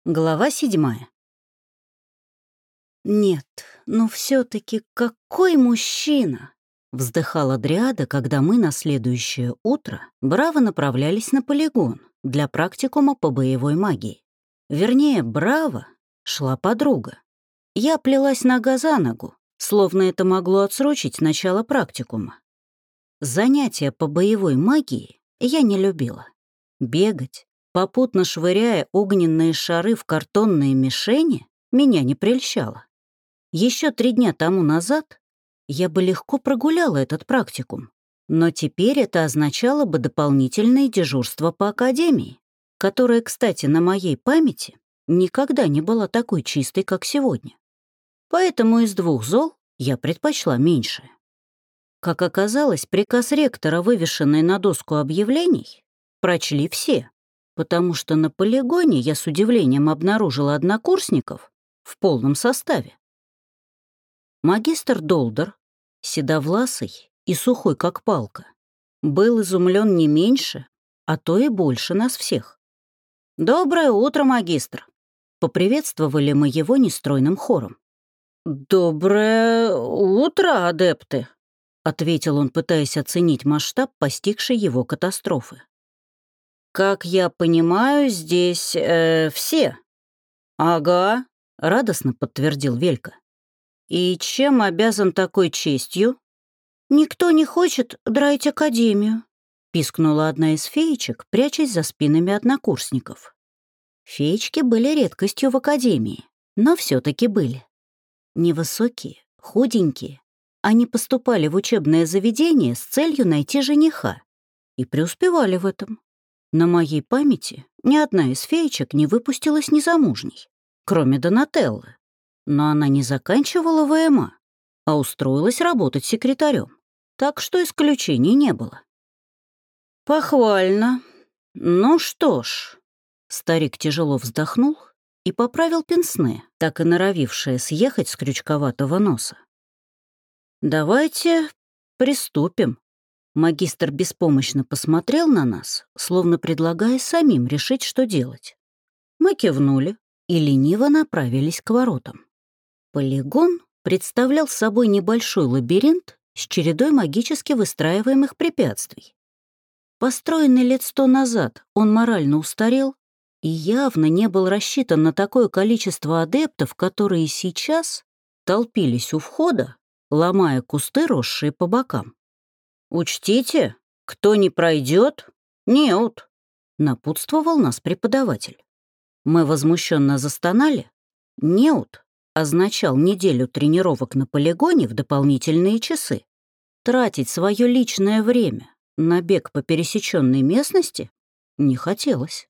Глава 7. «Нет, но все-таки какой мужчина!» — вздыхала Дриада, когда мы на следующее утро браво направлялись на полигон для практикума по боевой магии. Вернее, браво шла подруга. Я плелась нога за ногу, словно это могло отсрочить начало практикума. Занятия по боевой магии я не любила. Бегать, попутно швыряя огненные шары в картонные мишени, меня не прельщало. Еще 3 дня тому назад я бы легко прогуляла этот практикум, но теперь это означало бы дополнительное дежурство по академии, которая, кстати, на моей памяти никогда не была такой чистой, как сегодня. Поэтому из 2 зол я предпочла меньшее. Как оказалось, приказ ректора, вывешенный на доску объявлений, прочли все, потому что на полигоне я с удивлением обнаружила однокурсников в полном составе. Магистр Долдер, седовласый и сухой как палка, был изумлен не меньше, а то и больше нас всех. «Доброе утро, магистр!» — поприветствовали мы его нестройным хором. «Доброе утро, адепты!» — ответил он, пытаясь оценить масштаб постигшей его катастрофы. «Как я понимаю, здесь все». «Ага», — радостно подтвердил Велька. «И чем обязан такой честью?» «Никто не хочет драить академию», — пискнула одна из феечек, прячась за спинами однокурсников. Феечки были редкостью в академии, но все-таки были. Невысокие, худенькие. Они поступали в учебное заведение с целью найти жениха и преуспевали в этом. На моей памяти ни одна из феечек не выпустилась незамужней, кроме Донателлы. Но она не заканчивала ВМА, а устроилась работать секретарем, так что исключений не было. «Похвально. Ну что ж...» Старик тяжело вздохнул и поправил пенсне, так и норовившее съехать с крючковатого носа. «Давайте приступим». Магистр беспомощно посмотрел на нас, словно предлагая самим решить, что делать. Мы кивнули и лениво направились к воротам. Полигон представлял собой небольшой лабиринт с чередой магически выстраиваемых препятствий. Построенный лет 100 назад, он морально устарел и явно не был рассчитан на такое количество адептов, которые сейчас толпились у входа, ломая кусты, росшие по бокам. «Учтите, кто не пройдет, неуд», — напутствовал нас преподаватель. Мы возмущенно застонали. Неуд означал неделю тренировок на полигоне в дополнительные часы. Тратить свое личное время на бег по пересеченной местности не хотелось.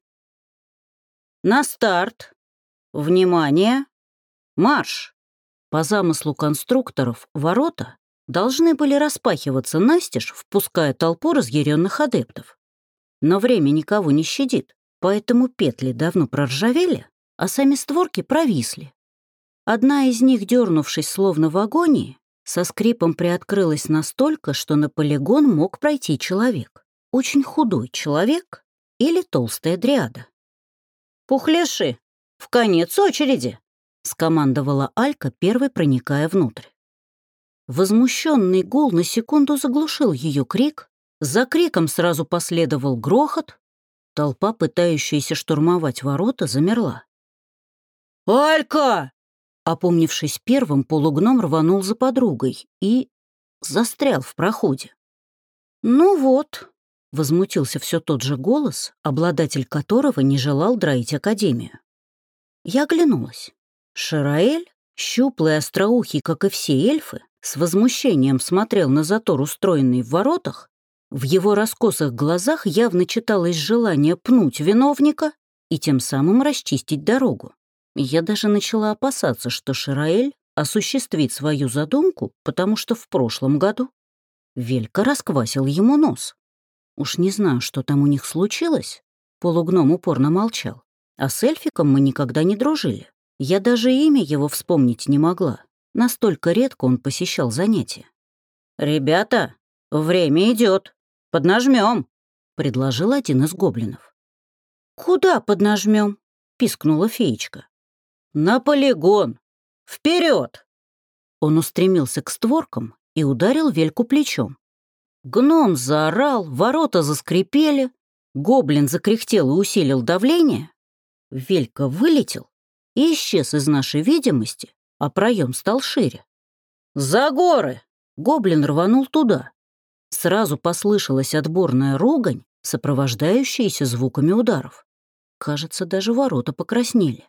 «На старт! Внимание! Марш!» По замыслу конструкторов ворота должны были распахиваться настежь, впуская толпу разъяренных адептов. Но время никого не щадит, поэтому петли давно проржавели, а сами створки провисли. Одна из них, дернувшись словно в агонии, со скрипом приоткрылась настолько, что на полигон мог пройти человек. Очень худой человек или толстая дриада. «Пухлеши, в конец очереди!» — скомандовала Алька, первой проникая внутрь. Возмущенный гул на секунду заглушил ее крик, за криком сразу последовал грохот, толпа, пытающаяся штурмовать ворота, замерла. «Алька!» Опомнившись первым, полугном рванул за подругой и застрял в проходе. «Ну вот», — возмутился все тот же голос, обладатель которого не желал драить академию. Я оглянулась. Шираэль, щуплый, остроухий, как и все эльфы, с возмущением смотрел на затор, устроенный в воротах. В его раскосых глазах явно читалось желание пнуть виновника и тем самым расчистить дорогу. Я даже начала опасаться, что Шираэль осуществит свою задумку, потому что в прошлом году Велька расквасил ему нос. Уж не знаю, что там у них случилось, полугном упорно молчал, а с эльфиком мы никогда не дружили. Я даже имя его вспомнить не могла, настолько редко он посещал занятия. «Ребята, время идет, поднажмем», — предложил один из гоблинов. «Куда поднажмем?» — пискнула феечка. «На полигон! Вперед!» Он устремился к створкам и ударил Вельку плечом. Гном заорал, ворота заскрипели, гоблин закряхтел и усилил давление. Велька вылетел и исчез из нашей видимости, а проем стал шире. «За горы!» Гоблин рванул туда. Сразу послышалась отборная ругань, сопровождающаяся звуками ударов. Кажется, даже ворота покраснели.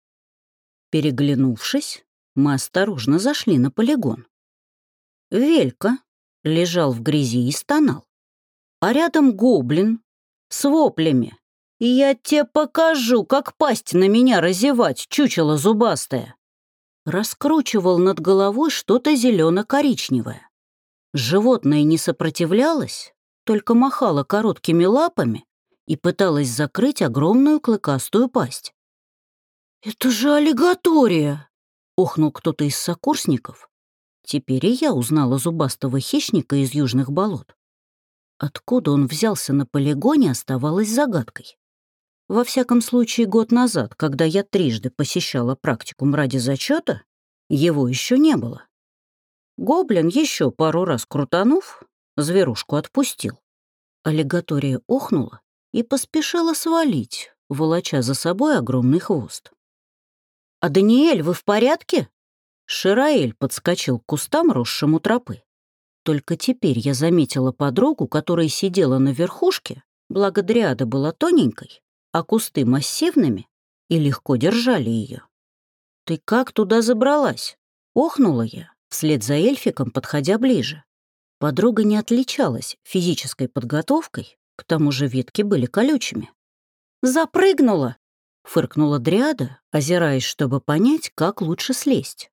Переглянувшись, мы осторожно зашли на полигон. Велька лежал в грязи и стонал. А рядом гоблин с воплями. «И я тебе покажу, как пасть на меня разевать, чучело зубастое!» Раскручивал над головой что-то зелено-коричневое. Животное не сопротивлялось, только махало короткими лапами и пыталось закрыть огромную клыкастую пасть. «Это же аллигатория!» — охнул кто-то из сокурсников. Теперь и я узнала зубастого хищника из южных болот. Откуда он взялся на полигоне, оставалось загадкой. Во всяком случае, год назад, когда я трижды посещала практикум ради зачета, его еще не было. Гоблин, еще пару раз крутанув, зверушку отпустил. Аллигатория охнула и поспешила свалить, волоча за собой огромный хвост. «А Даниэль, вы в порядке?» Шираэль подскочил к кустам, росшим у тропы. Только теперь я заметила подругу, которая сидела на верхушке, благо дриада была тоненькой, а кусты массивными и легко держали ее. «Ты как туда забралась?» — охнула я, вслед за эльфиком, подходя ближе. Подруга не отличалась физической подготовкой, к тому же ветки были колючими. «Запрыгнула!» — фыркнула дриада, озираясь, чтобы понять, как лучше слезть.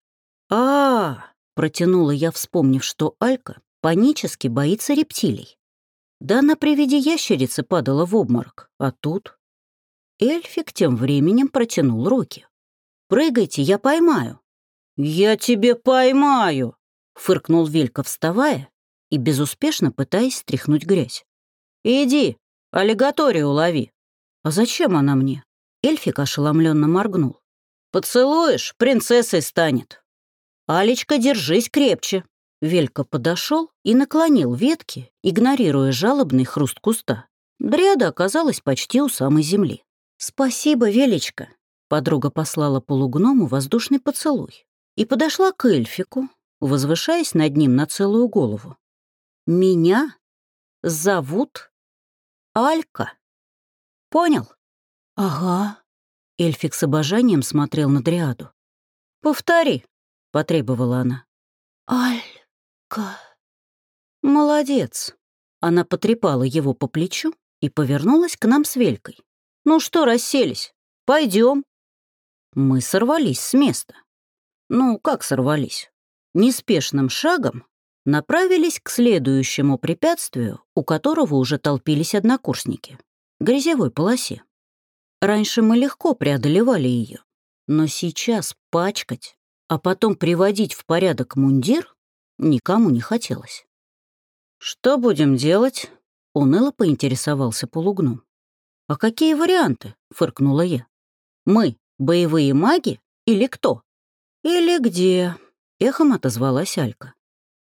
Протянула я, вспомнив, что Алька панически боится рептилий. Да она при виде ящерицы падала в обморок, а тут... Эльфик тем временем протянул руки. «Прыгайте, я поймаю». «Я тебе поймаю!» — фыркнул Велька, вставая и безуспешно пытаясь стряхнуть грязь. «Иди, аллигаторию лови». «А зачем она мне?» Эльфик ошеломленно моргнул. «Поцелуешь, принцессой станет». «Алечка, держись крепче». Велька подошел и наклонил ветки, игнорируя жалобный хруст куста. Дриада оказалась почти у самой земли. «Спасибо, Велечка». Подруга послала полугному воздушный поцелуй и подошла к эльфику, возвышаясь над ним на целую голову. «Меня зовут Алька. Понял?» «Ага». Эльфик с обожанием смотрел на дриаду. «Повтори», — потребовала она. «Алька». «Молодец». Она потрепала его по плечу и повернулась к нам с Велькой. «Ну что, расселись? Пойдем». Мы сорвались с места. Ну, как сорвались? Неспешным шагом направились к следующему препятствию, у которого уже толпились однокурсники — грязевой полосе. Раньше мы легко преодолевали ее, но сейчас пачкать, а потом приводить в порядок мундир никому не хотелось. «Что будем делать?» — уныло поинтересовался полугном. «А какие варианты?» — фыркнула я. «Мы боевые маги или кто?» «Или где?» — эхом отозвалась Алька.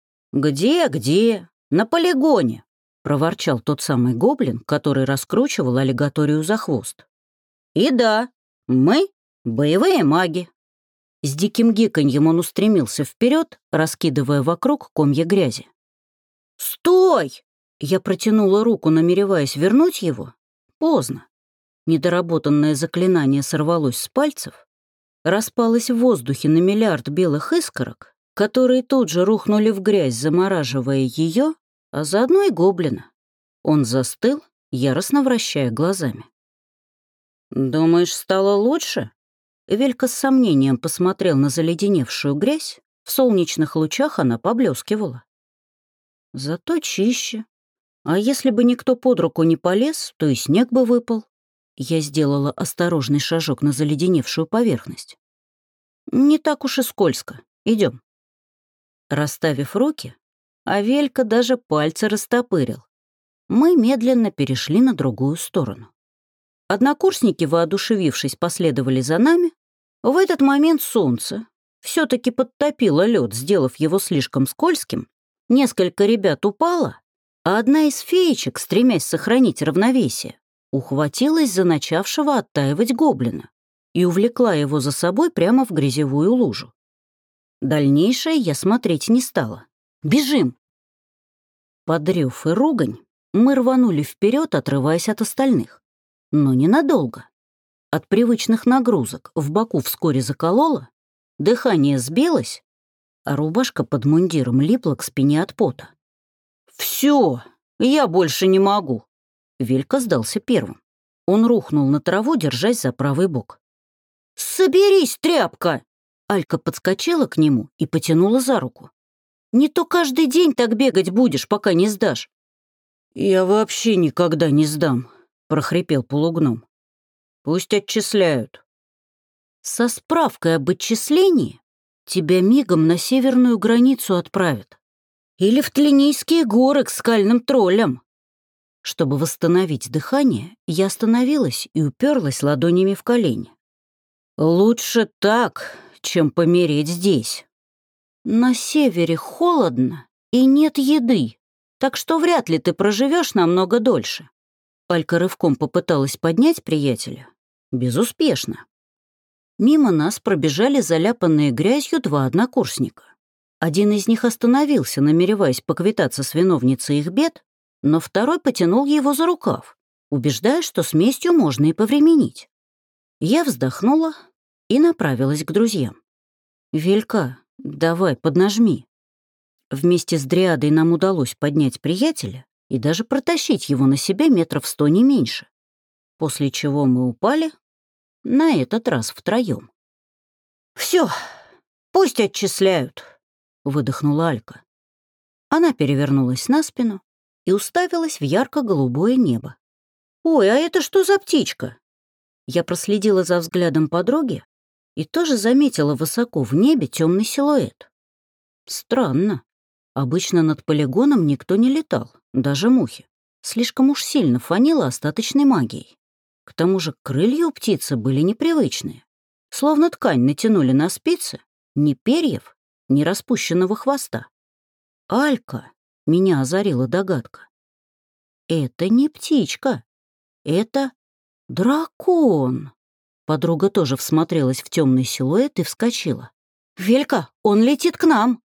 «Где? На полигоне!» — проворчал тот самый гоблин, который раскручивал аллигаторию за хвост. «И да, мы боевые маги». С диким гиканьем он устремился вперед, раскидывая вокруг комья грязи. «Стой!» — я протянула руку, намереваясь вернуть его. Поздно. Недоработанное заклинание сорвалось с пальцев, распалось в воздухе на миллиард белых искорок, которые тут же рухнули в грязь, замораживая ее, а заодно и гоблина. Он застыл, яростно вращая глазами. «Думаешь, стало лучше?» Велька с сомнением посмотрел на заледеневшую грязь, в солнечных лучах она поблескивала. «Зато чище. А если бы никто под руку не полез, то и снег бы выпал». Я сделала осторожный шажок на заледеневшую поверхность. «Не так уж и скользко. Идем». Расставив руки, а Велька даже пальцы растопырил, мы медленно перешли на другую сторону. Однокурсники, воодушевившись, последовали за нами. В этот момент солнце все-таки подтопило лед, сделав его слишком скользким. Несколько ребят упало, а одна из феечек, стремясь сохранить равновесие, ухватилась за начавшего оттаивать гоблина и увлекла его за собой прямо в грязевую лужу. Дальнейшее я смотреть не стала. «Бежим!» Под рев и ругань мы рванули вперед, отрываясь от остальных. Но ненадолго. От привычных нагрузок в боку вскоре закололо, дыхание сбилось, а рубашка под мундиром липла к спине от пота. «Все, я больше не могу!» Велька сдался первым. Он рухнул на траву, держась за правый бок. «Соберись, тряпка!» Алька подскочила к нему и потянула за руку. «Не то каждый день так бегать будешь, пока не сдашь». «Я вообще никогда не сдам», — прохрипел полугном. «Пусть отчисляют». «Со справкой об отчислении тебя мигом на северную границу отправят. Или в Тлинийские горы к скальным троллям». Чтобы восстановить дыхание, я остановилась и уперлась ладонями в колени. «Лучше так, чем помереть здесь. На севере холодно и нет еды, так что вряд ли ты проживешь намного дольше». Алька рывком попыталась поднять приятеля. Безуспешно. Мимо нас пробежали заляпанные грязью два однокурсника. Один из них остановился, намереваясь поквитаться с виновницей их бед, но второй потянул его за рукав, убеждая, что с местью можно и повременить. Я вздохнула и направилась к друзьям. «Велька, давай, поднажми». Вместе с Дриадой нам удалось поднять приятеля и даже протащить его на себе 100 метров не меньше, после чего мы упали, на этот раз втроем. «Все, пусть отчисляют», — выдохнула Алька. Она перевернулась на спину и уставилась в ярко-голубое небо. «Ой, а это что за птичка?» Я проследила за взглядом подруги и тоже заметила высоко в небе темный силуэт. Странно. Обычно над полигоном никто не летал, даже мухи. Слишком уж сильно фанило остаточной магией. К тому же крылья у птицы были непривычные. Словно ткань натянули на спицы, ни перьев, ни распущенного хвоста. «Алька», — меня озарила догадка. «Это не птичка, это дракон». Подруга тоже всмотрелась в темный силуэт и вскочила. «Велька, он летит к нам!»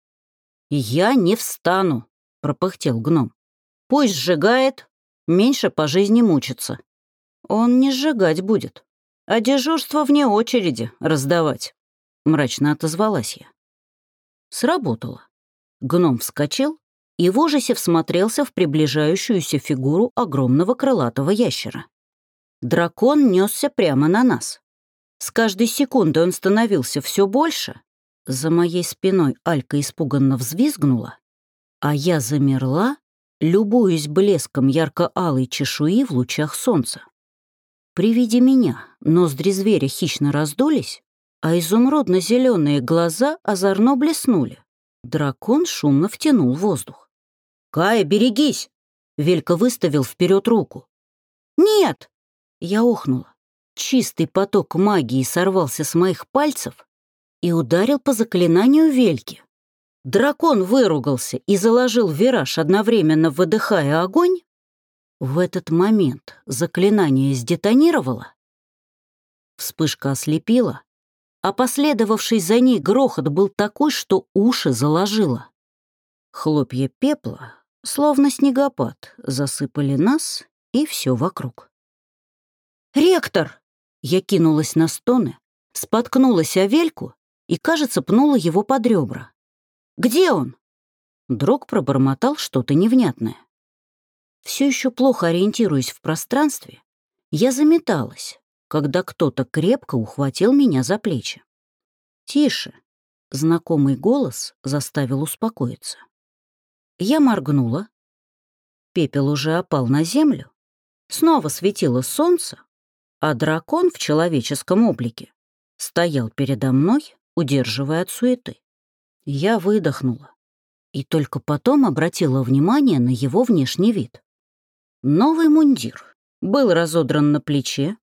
«Я не встану», — пропыхтел гном. «Пусть сжигает, меньше по жизни мучится». «Он не сжигать будет, а дежурство вне очереди раздавать», — мрачно отозвалась я. Сработало. Гном вскочил и в ужасе всмотрелся в приближающуюся фигуру огромного крылатого ящера. Дракон несся прямо на нас. С каждой секундой он становился все больше. За моей спиной Алька испуганно взвизгнула, а я замерла, любуясь блеском ярко-алой чешуи в лучах солнца. При виде меня ноздри зверя хищно раздулись, а изумрудно-зеленые глаза озорно блеснули. Дракон шумно втянул воздух. «Кая, берегись!» Велька выставил вперед руку. «Нет!» Я охнула. Чистый поток магии сорвался с моих пальцев и ударил по заклинанию Вельки. Дракон выругался и заложил вираж, одновременно выдыхая огонь. В этот момент заклинание сдетонировало. Вспышка ослепила, а последовавший за ней грохот был такой, что уши заложило. Хлопья пепла, словно снегопад, засыпали нас и все вокруг. «Ректор!» Я кинулась на стоны, споткнулась о Вельку и, кажется, пнула его под ребра. «Где он?» Дрог пробормотал что-то невнятное. Все еще плохо ориентируясь в пространстве, я заметалась, когда кто-то крепко ухватил меня за плечи. «Тише!» — знакомый голос заставил успокоиться. Я моргнула. Пепел уже опал на землю. Снова светило солнце, а дракон в человеческом облике стоял передо мной, удерживая от суеты. Я выдохнула и только потом обратила внимание на его внешний вид. Новый мундир был разодран на плече,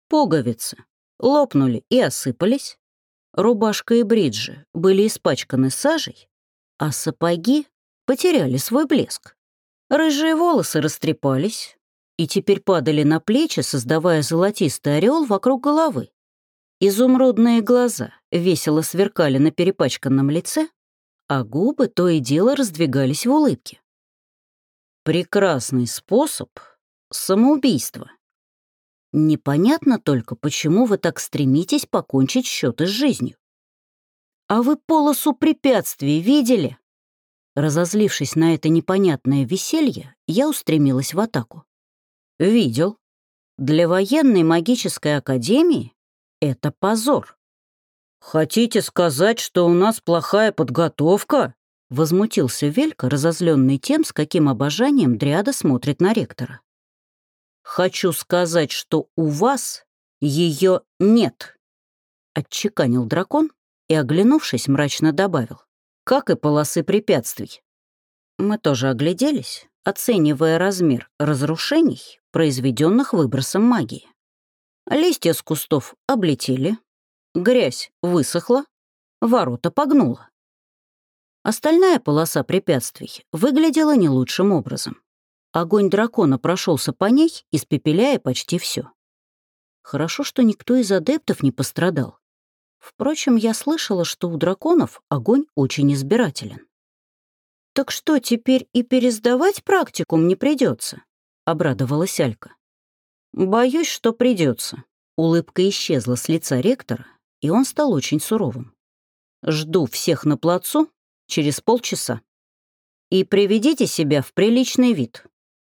Пуговицы лопнули и осыпались, рубашка и бриджи были испачканы сажей, а сапоги потеряли свой блеск. Рыжие волосы растрепались и теперь падали на плечи, создавая золотистый ореол вокруг головы. Изумрудные глаза весело сверкали на перепачканном лице, а губы то и дело раздвигались в улыбке. Прекрасный способ самоубийства. Непонятно только, почему вы так стремитесь покончить счеты с жизнью. А вы полосу препятствий видели? Разозлившись на это непонятное веселье, я устремилась в атаку. Видел. Для военной магической академии это позор. Хотите сказать, что у нас плохая подготовка? Возмутился Велька, разозленный тем, с каким обожанием Дриада смотрит на ректора. «Хочу сказать, что у вас ее нет», — отчеканил дракон и, оглянувшись, мрачно добавил, «как и полосы препятствий». Мы тоже огляделись, оценивая размер разрушений, произведенных выбросом магии. Листья с кустов облетели, грязь высохла, ворота погнуло. Остальная полоса препятствий выглядела не лучшим образом. Огонь дракона прошелся по ней, испепеляя почти все. Хорошо, что никто из адептов не пострадал. Впрочем, я слышала, что у драконов огонь очень избирателен. «Так что, теперь и пересдавать практикум не придется?» — обрадовалась Алька. «Боюсь, что придется». Улыбка исчезла с лица ректора, и он стал очень суровым. «Жду всех на плацу через полчаса. И приведите себя в приличный вид».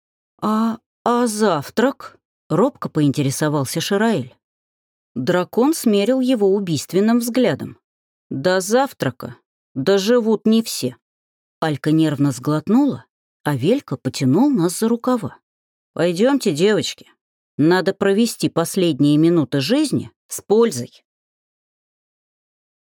«А завтрак?» — робко поинтересовался Шираэль. Дракон смерил его убийственным взглядом. «До завтрака доживут не все». Алька нервно сглотнула, а Велька потянул нас за рукава. «Пойдемте, девочки. Надо провести последние минуты жизни с пользой».